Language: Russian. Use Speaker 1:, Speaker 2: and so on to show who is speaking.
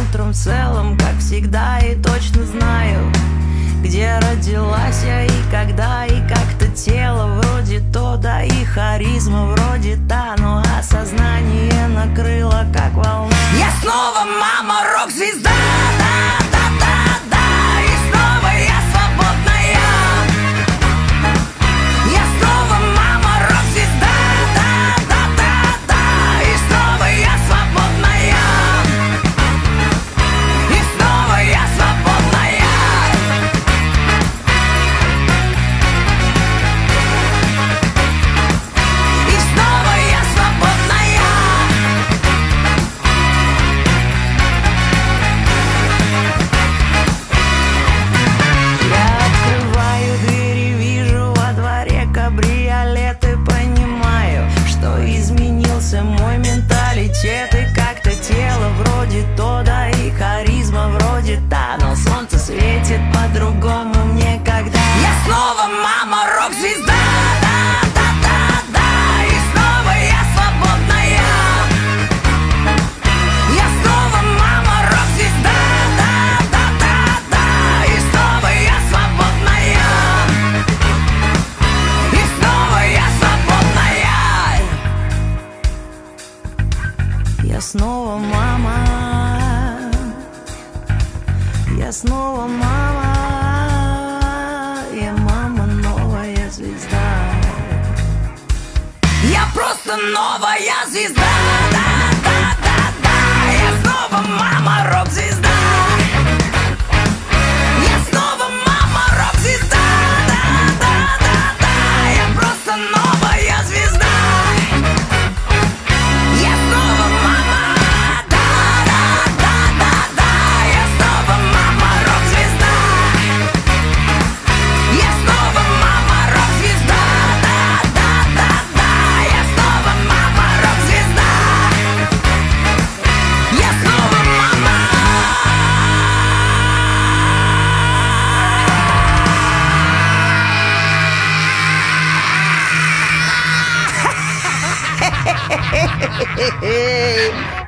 Speaker 1: утром в целом, как всегда, и точно знаю, где родилась я и когда, и как-то тело вроде то, да и харизма вроде та, но осознание накрыло, как волна. Я снова мама, рок-звезда, да-да-да-да, и снова я свободная. Я снова мама, рок-звезда, да-да-да-да, и снова я свободная. И снова я свободная. И снова я свободная. Я открываю двери, вижу во дворе кабриолет и понимаю, что изменился мой менталитет. И как-то тело вроде то, да и харизма вроде та, но солнце светит по-другому мне, когда я снова мама, рок-звезда, да-да-да-да, и снова я свободная. Я снова мама, рок-звезда, да-да-да-да, и снова я свободная. И снова я свободная. Я снова мама. Я снова мама. Я мама, новая звезда. Я просто новая звезда. Да-да-да-да. Я снова мама, рок-звезда. Я снова мама, рок-звезда. Да-да-да-да. Я просто новая звезда. Я снова мама. Да-да-да-да-да. Я снова мама, рок-звезда. Я снова мама, рок-звезда. Да-да-да-да. Я снова мама, рок-звезда. Я снова мама.